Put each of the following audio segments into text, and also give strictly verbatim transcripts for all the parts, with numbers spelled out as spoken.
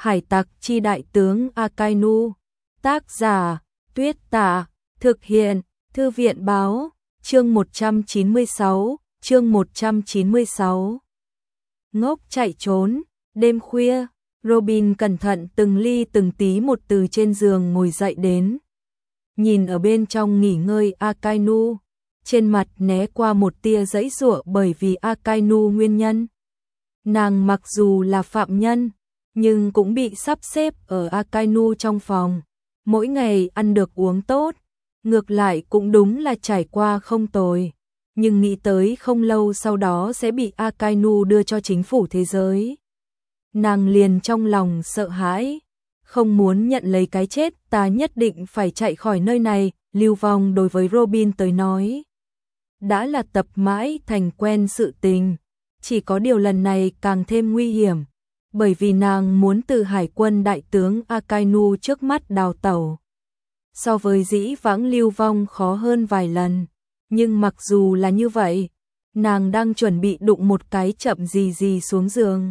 Hải tặc chi đại tướng Akainu. Tác giả, Tuyết Tả. Thực hiện, Thư viện báo. Chương một trăm chín mươi sáu, chương một trăm chín mươi sáu. Ngốc chạy trốn. Đêm khuya, Robin cẩn thận từng ly từng tí một từ trên giường ngồi dậy đến. Nhìn ở bên trong nghỉ ngơi Akainu, trên mặt né qua một tia giãy giụa bởi vì Akainu nguyên nhân. Nàng mặc dù là phạm nhân, nhưng cũng bị sắp xếp ở Akainu trong phòng, mỗi ngày ăn được uống tốt, ngược lại cũng đúng là trải qua không tồi, nhưng nghĩ tới không lâu sau đó sẽ bị Akainu đưa cho chính phủ thế giới. Nàng liền trong lòng sợ hãi, không muốn nhận lấy cái chết, ta nhất định phải chạy khỏi nơi này. Lưu vong đối với Robin tới nói đã là tập mãi thành quen sự tình, chỉ có điều lần này càng thêm nguy hiểm, bởi vì nàng muốn từ hải quân đại tướng Akainu trước mắt đào tẩu. So với dĩ vãng lưu vong khó hơn vài lần, nhưng mặc dù là như vậy, nàng đang chuẩn bị đụng một cái chậm gì gì xuống giường.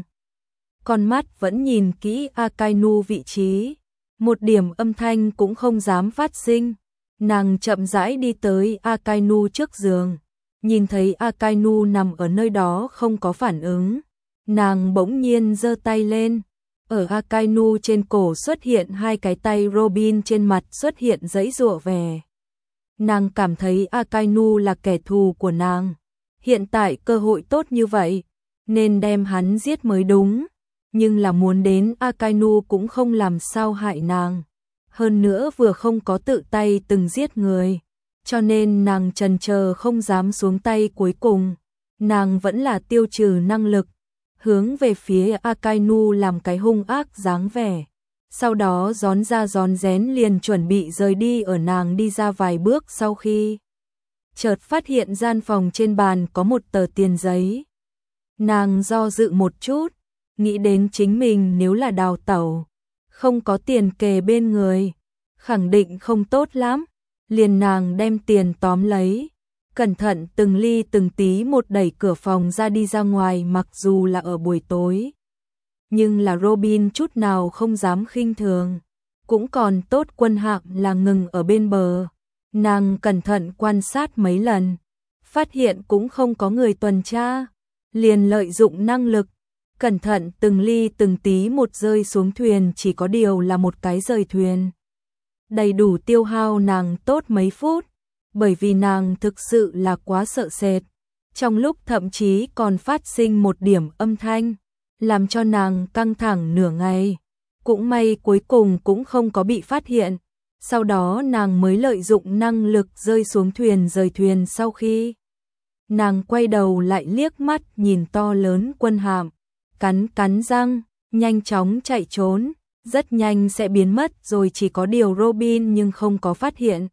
Con mắt vẫn nhìn kỹ Akainu vị trí, một điểm âm thanh cũng không dám phát sinh. Nàng chậm rãi đi tới Akainu trước giường, nhìn thấy Akainu nằm ở nơi đó không có phản ứng. Nàng bỗng nhiên giơ tay lên, ở Akainu trên cổ xuất hiện hai cái tay, Robin trên mặt xuất hiện giãy giụa vẻ. Nàng cảm thấy Akainu là kẻ thù của nàng, hiện tại cơ hội tốt như vậy, nên đem hắn giết mới đúng, nhưng là muốn đến Akainu cũng không làm sao hại nàng. Hơn nữa vừa không có tự tay từng giết người, cho nên nàng chần chờ không dám xuống tay. Cuối cùng, nàng vẫn là tiêu trừ năng lực, hướng về phía Akainu làm cái hung ác dáng vẻ. Sau đó rón ra rón rén liền chuẩn bị rời đi. Ở nàng đi ra vài bước sau khi chợt phát hiện gian phòng trên bàn có một tờ tiền giấy. Nàng do dự một chút, nghĩ đến chính mình nếu là đào tẩu, không có tiền kề bên người, khẳng định không tốt lắm, liền nàng đem tiền tóm lấy, cẩn thận từng ly từng tí một đẩy cửa phòng ra đi ra ngoài. Mặc dù là ở buổi tối, nhưng là Robin chút nào không dám khinh thường, cũng còn tốt quân hạm là ngừng ở bên bờ. Nàng cẩn thận quan sát mấy lần, phát hiện cũng không có người tuần tra, liền lợi dụng năng lực, cẩn thận từng ly từng tí một rơi xuống thuyền, chỉ có điều là một cái rời thuyền. Đầy đủ tiêu hao nàng tốt mấy phút, bởi vì nàng thực sự là quá sợ sệt, trong lúc thậm chí còn phát sinh một điểm âm thanh, làm cho nàng căng thẳng nửa ngày. Cũng may cuối cùng cũng không có bị phát hiện, sau đó nàng mới lợi dụng năng lực rơi xuống thuyền rời thuyền. Sau khi nàng quay đầu lại liếc mắt nhìn to lớn quân hạm, cắn cắn răng, nhanh chóng chạy trốn, rất nhanh sẽ biến mất rồi. Chỉ có điều Robin nhưng không có phát hiện.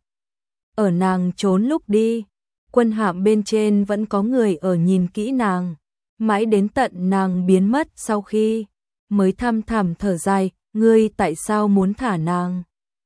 Ở nàng trốn lúc đi, quân hạm bên trên vẫn có người ở nhìn kỹ nàng, mãi đến tận nàng biến mất sau khi mới thăm thẳm thở dài, ngươi tại sao muốn thả nàng?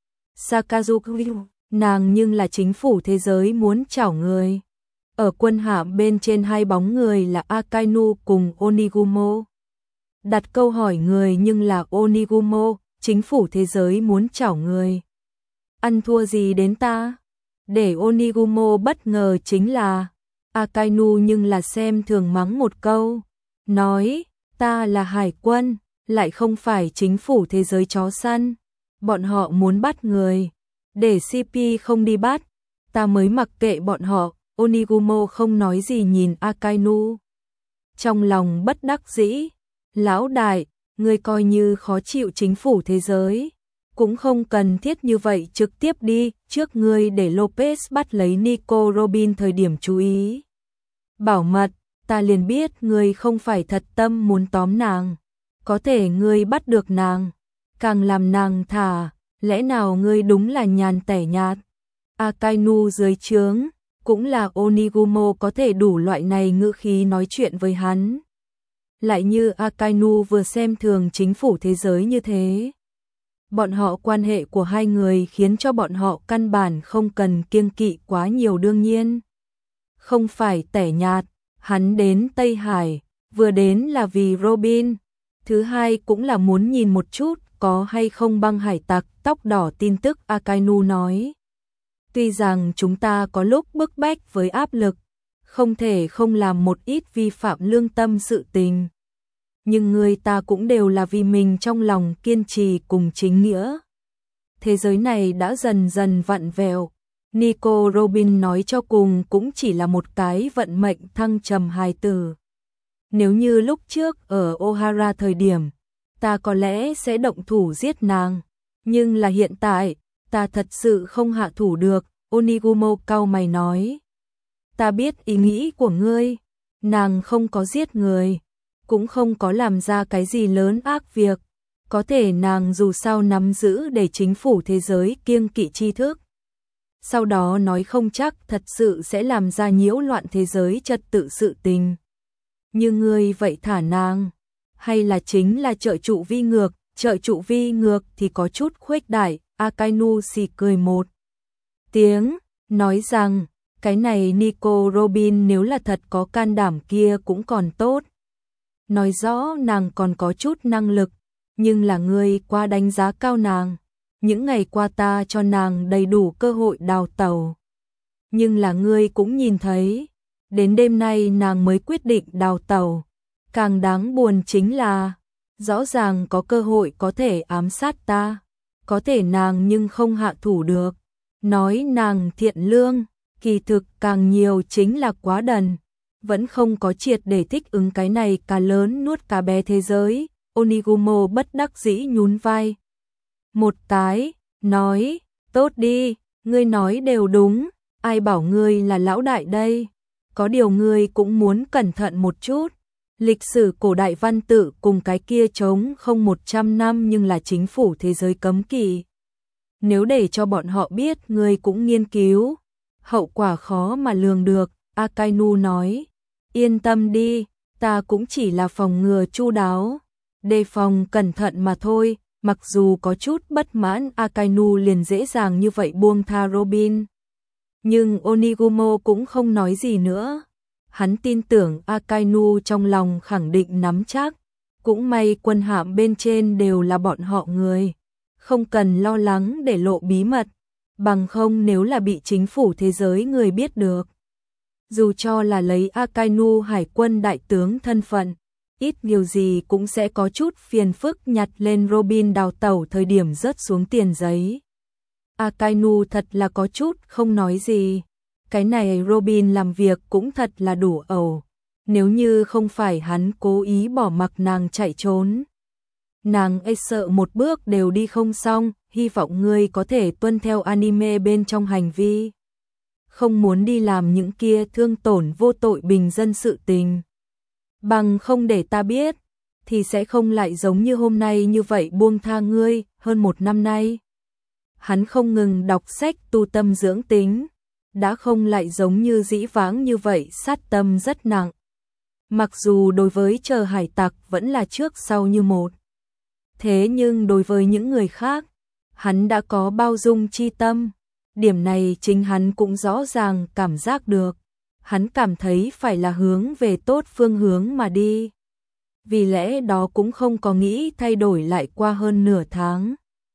Sakazuki, nàng nhưng là chính phủ thế giới muốn trảo người. Ở quân hạm bên trên hai bóng người là Akainu cùng Onigumo. Đặt câu hỏi người nhưng là Onigumo, chính phủ thế giới muốn trảo người. Ăn thua gì đến ta? Để Onigumo bất ngờ chính là Akainu nhưng là xem thường mắng một câu, nói ta là hải quân, lại không phải chính phủ thế giới chó săn. Bọn họ muốn bắt người, để xê pê không đi bắt, ta mới mặc kệ bọn họ. Onigumo không nói gì nhìn Akainu, trong lòng bất đắc dĩ. Lão đại, ngươi coi như khó chịu chính phủ thế giới, cũng không cần thiết như vậy, trực tiếp đi, trước ngươi để Lopez bắt lấy Nico Robin thời điểm chú ý bảo mật, ta liền biết ngươi không phải thật tâm muốn tóm nàng, có thể ngươi bắt được nàng, càng làm nàng thả, lẽ nào ngươi đúng là nhàn tẻ nhạt? Akainu dưới trướng, cũng là Onigumo có thể đủ loại này ngữ khí nói chuyện với hắn. Lại như Akainu vừa xem thường chính phủ thế giới như thế. Bọn họ quan hệ của hai người khiến cho bọn họ căn bản không cần kiêng kỵ quá nhiều. Đương nhiên, không phải tẻ nhạt, hắn đến Tây Hải, vừa đến là vì Robin, thứ hai cũng là muốn nhìn một chút có hay không băng hải tặc tóc đỏ tin tức Akainu nói. Tuy rằng chúng ta có lúc bức bách với áp lực, không thể không làm một ít vi phạm lương tâm sự tình. Nhưng người ta cũng đều là vì mình trong lòng kiên trì cùng chính nghĩa. Thế giới này đã dần dần vặn vẹo. Nico Robin nói cho cùng cũng chỉ là một cái vận mệnh thăng trầm hài tử. Nếu như lúc trước ở Ohara thời điểm, ta có lẽ sẽ động thủ giết nàng. Nhưng là hiện tại, ta thật sự không hạ thủ được, Onigumo cau mày nói. Ta biết ý nghĩ của ngươi, nàng không có giết người, cũng không có làm ra cái gì lớn ác việc. Có thể nàng dù sao nắm giữ để chính phủ thế giới kiêng kỵ tri thức. Sau đó nói không chắc thật sự sẽ làm ra nhiễu loạn thế giới trật tự sự tình. Như ngươi vậy thả nàng, hay là chính là trợ trụ vi ngược, trợ trụ vi ngược thì có chút khuếch đại, Akainu xì cười một tiếng, nói rằng, cái này Nico Robin nếu là thật có can đảm kia cũng còn tốt. Nói rõ nàng còn có chút năng lực, nhưng là ngươi quá đánh giá cao nàng. Những ngày qua ta cho nàng đầy đủ cơ hội đào tẩu. Nhưng là ngươi cũng nhìn thấy, đến đêm nay nàng mới quyết định đào tẩu. Càng đáng buồn chính là, rõ ràng có cơ hội có thể ám sát ta, có thể nàng nhưng không hạ thủ được. Nói nàng thiện lương, kỳ thực càng nhiều chính là quá đần, vẫn không có triệt để thích ứng cái này cá lớn nuốt cá bé thế giới. Onigumo bất đắc dĩ nhún vai một cái, nói, tốt đi, ngươi nói đều đúng, ai bảo ngươi là lão đại đây, có điều ngươi cũng muốn cẩn thận một chút. Lịch sử cổ đại văn tự cùng cái kia trống không một trăm năm nhưng là chính phủ thế giới cấm kỵ. Nếu để cho bọn họ biết ngươi cũng nghiên cứu, hậu quả khó mà lường được, Akainu nói. Yên tâm đi, ta cũng chỉ là phòng ngừa chu đáo, đề phòng cẩn thận mà thôi. Mặc dù có chút bất mãn Akainu liền dễ dàng như vậy buông tha Robin. Nhưng Onigumo cũng không nói gì nữa. Hắn tin tưởng Akainu trong lòng khẳng định nắm chắc. Cũng may quân hạm bên trên đều là bọn họ người. Không cần lo lắng để lộ bí mật. Bằng không nếu là bị chính phủ thế giới người biết được. Dù cho là lấy Akainu hải quân đại tướng thân phận, ít nhiều gì cũng sẽ có chút phiền phức nhặt lên Robin đào tẩu thời điểm rớt xuống tiền giấy. Akainu thật là có chút không nói gì. Cái này Robin làm việc cũng thật là đủ ẩu. Nếu như không phải hắn cố ý bỏ mặc nàng chạy trốn, nàng e sợ một bước đều đi không xong. Hy vọng ngươi có thể tuân theo anime bên trong hành vi, không muốn đi làm những kia thương tổn vô tội bình dân sự tình. Bằng không để ta biết, thì sẽ không lại giống như hôm nay như vậy buông tha ngươi. Hơn một năm nay, hắn không ngừng đọc sách tu tâm dưỡng tính, đã không lại giống như dĩ vãng như vậy sát tâm rất nặng. Mặc dù đối với chờ hải tặc vẫn là trước sau như một, thế nhưng đối với những người khác, hắn đã có bao dung chi tâm. Điểm này chính hắn cũng rõ ràng cảm giác được. Hắn cảm thấy phải là hướng về tốt phương hướng mà đi. Vì lẽ đó cũng không có nghĩ thay đổi lại qua hơn nửa tháng.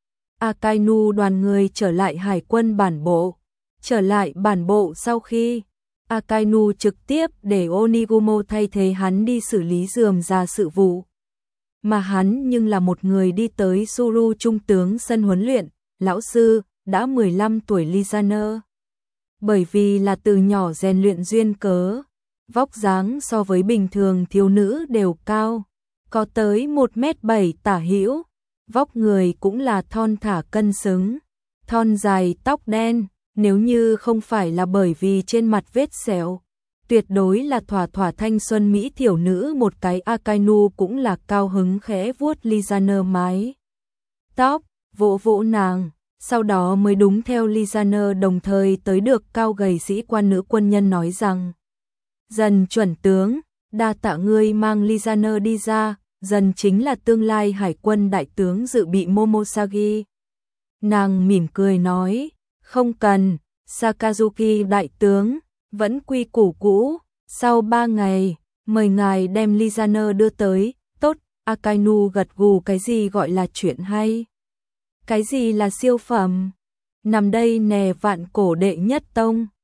Akainu đoàn người trở lại hải quân bản bộ. Trở lại bản bộ sau khi Akainu trực tiếp để Onigumo thay thế hắn đi xử lý rườm rà sự vụ. Mà hắn nhưng là một người đi tới Suru trung tướng sân huấn luyện. Lão sư, đã mười lăm tuổi Lizaner. Bởi vì là từ nhỏ rèn luyện duyên cớ, vóc dáng so với bình thường thiếu nữ đều cao, có tới một mét bảy tả hữu, vóc người cũng là thon thả cân xứng, thon dài tóc đen, nếu như không phải là bởi vì trên mặt vết sẹo, tuyệt đối là thỏa thỏa thanh xuân mỹ thiểu nữ. Một cái Akainu cũng là cao hứng khẽ vuốt Lizaner mái tóc, vỗ vỗ nàng. Sau đó mới đúng theo Lizaner đồng thời tới được cao gầy sĩ quan nữ quân nhân nói rằng: Dần chuẩn tướng, đa tạ ngươi mang Lizaner đi ra. Dần chính là tương lai hải quân đại tướng dự bị Momosagi. Nàng mỉm cười nói: Không cần, Sakazuki đại tướng, vẫn quy củ cũ. Sau ba ngày, mời ngài đem Lizaner đưa tới. Tốt, Akainu gật gù, cái gì gọi là chuyện hay? Cái gì là siêu phẩm? Nằm đây nè, vạn cổ đệ nhất tông.